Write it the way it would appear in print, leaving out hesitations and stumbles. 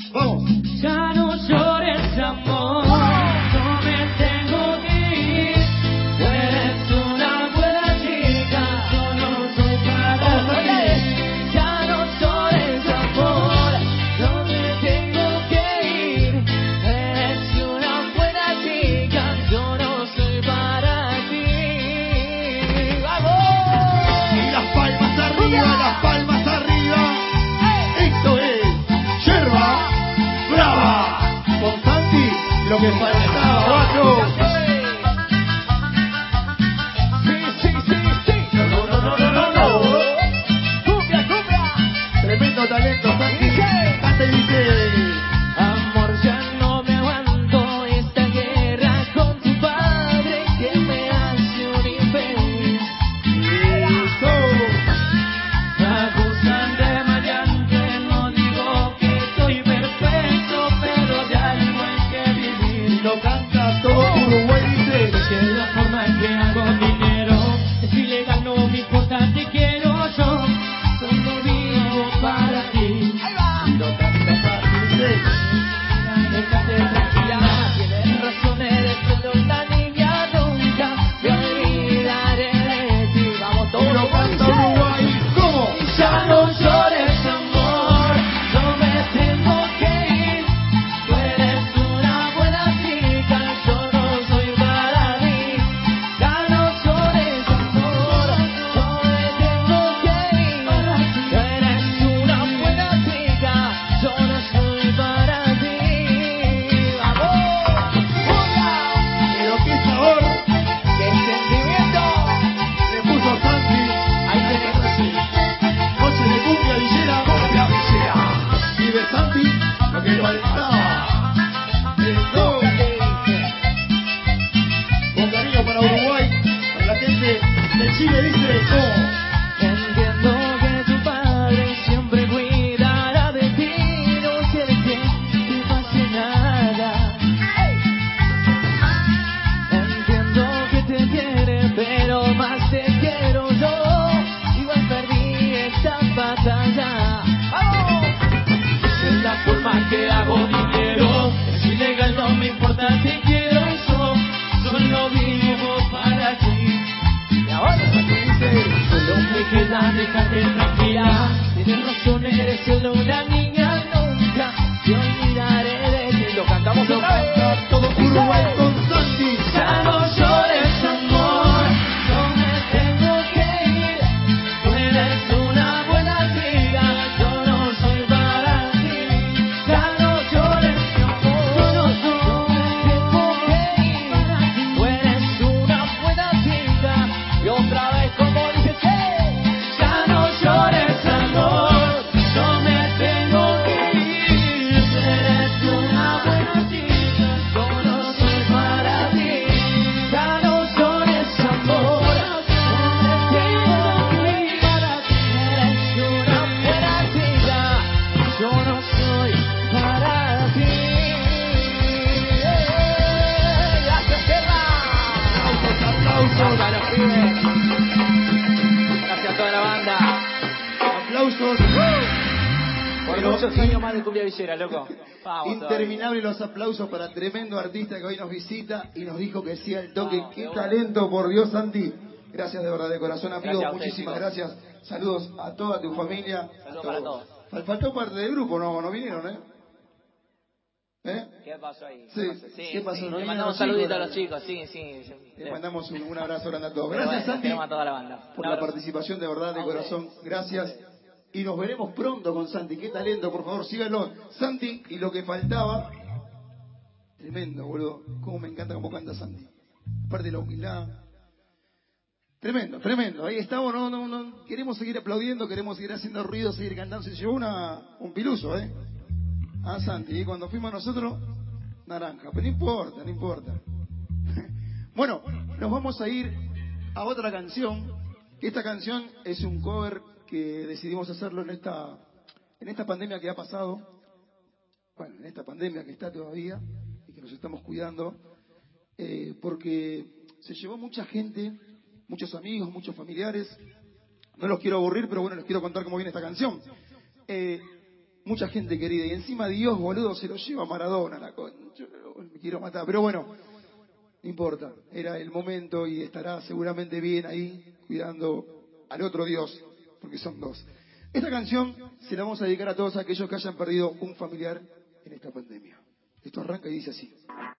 Vamos. Ya no llores, amor, no me tengo que ir. Tú eres una buena chica, yo no soy para ti. Ya no llores, amor, no me tengo que ir. Eres una buena chica, yo no soy para ti. ¡Vamos! Y las palmas arriba, las palmas arriba. Esto es Yerba Brava. Con Santi, lo que faltaba, guacho. Tremendo talento, Santi. Canta y dice: Amor, ya no me aguanto esta guerra con tu padre que me hace un infeliz. Me acusan de maleante, no digo que soy perfecto, pero de algo hay que vivir. y lo canta todo Uruguay, dice: Que la forma en que hago dinero es ilegal, no me importa, te quiero yo, solo vivo para ti. y lo canta Santi, dice: Déjate tranquila, tienes razón, eres solo una niña, nunca me olvidaré de ti. Vamos y todos, lo canta Uruguay. ¿Cómo? ya no llores, amor, no me tengo que ir. Tú eres una buena chica, yo no soy para ti. Ya no llores, amor, no me tengo que ir. Tú eres una buena chica, yo no soy para ti. ¡Vamos! Pero qué sabor ¡Qué sentimiento! le puso Santi. Ahí tenés. Noche de cumbia villera, y de Santi, lo que faltaba. Eso. Con cariño para Uruguay, para la gente de Chile, dice: ¿cómo? Entiendo que tu padre siempre cuidará de ti, no quiere que te pase nada. Entiendo que te quiere, pero más te quiero yo. Igual perdí esta batalla. ¡Vamos! Es la forma que hago dinero, es ilegal, no me importa, te quiero yo. Solo vivo para ti. Y ahora solo me queda dejarte tranquila. Tienes razón, eres solo una niña, nunca te olvidaré de ti. Lo cantamos Lo otra vez. canta todo Uruguay con Santi. Ya no llores, amor, no me tengo que ir. Tú eres una buena chica, yo no soy para ti. Ya no llores, amor, no me tengo que ir. Tú eres una buena chica. Y otra vez como dice que ya no llores, amor, no me tengo que ir. Eres una buena chica, yo no soy para ti. Ya no llores, amor, no me tengo que ir. Eres una buena chica, yo no soy para ti. Gracias, Seba. Aplausos, Gracias a los pibes. Gracias a toda la banda. aplausos. Por Pero muchos años más de cumbia villera, loco. Vamos interminables los aplausos para tremendo artista que hoy nos visita y nos dijo que sí al toque. Vamos, Qué de una. talento, por Dios, Santi. Gracias de verdad, de corazón, amigo. Gracias a ustedes, Muchísimas chicos. gracias. Saludos a toda tu familia. Saludos a para todos. Faltó parte del grupo, no vinieron, ¿eh? ¿Qué pasó ahí? Sí. ¿Qué pasó? ¿No Le vinieron mandamos los chicos? saluditos a los chicos, sí. Le mandamos un abrazo grande a todos. Pero Gracias, bueno, Santi, queremos a toda la banda. por Un la abrazo. participación, de verdad, de A corazón. ustedes. Gracias. Y nos veremos pronto con Santi. Qué talento, por favor, síganlo. Santi, y lo que faltaba. Tremendo, boludo. Cómo me encanta cómo canta Santi. Aparte de la humildad. Tremendo, tremendo. Ahí estamos, no. Queremos seguir aplaudiendo, queremos seguir haciendo ruido, seguir cantando. Se llevó un piluso, ¿eh? A Santi. Y cuando fuimos nosotros, naranja. Pero no importa. Bueno, nos vamos a ir a otra canción. Esta canción es un cover que decidimos hacerlo en esta pandemia que ha pasado. Bueno, en esta pandemia que está todavía y que nos estamos cuidando. Porque se llevó mucha gente, muchos amigos, muchos familiares. No los quiero aburrir, pero bueno, les quiero contar cómo viene esta canción. mucha gente querida. Y encima Dios, boludo, se lo lleva a Maradona, la concha. Me quiero matar. Pero bueno, no importa. Era el momento y estará seguramente bien ahí, cuidando al otro Dios, porque son dos. Esta canción se la vamos a dedicar a todos aquellos que hayan perdido un familiar en esta pandemia. Esto arranca y dice así.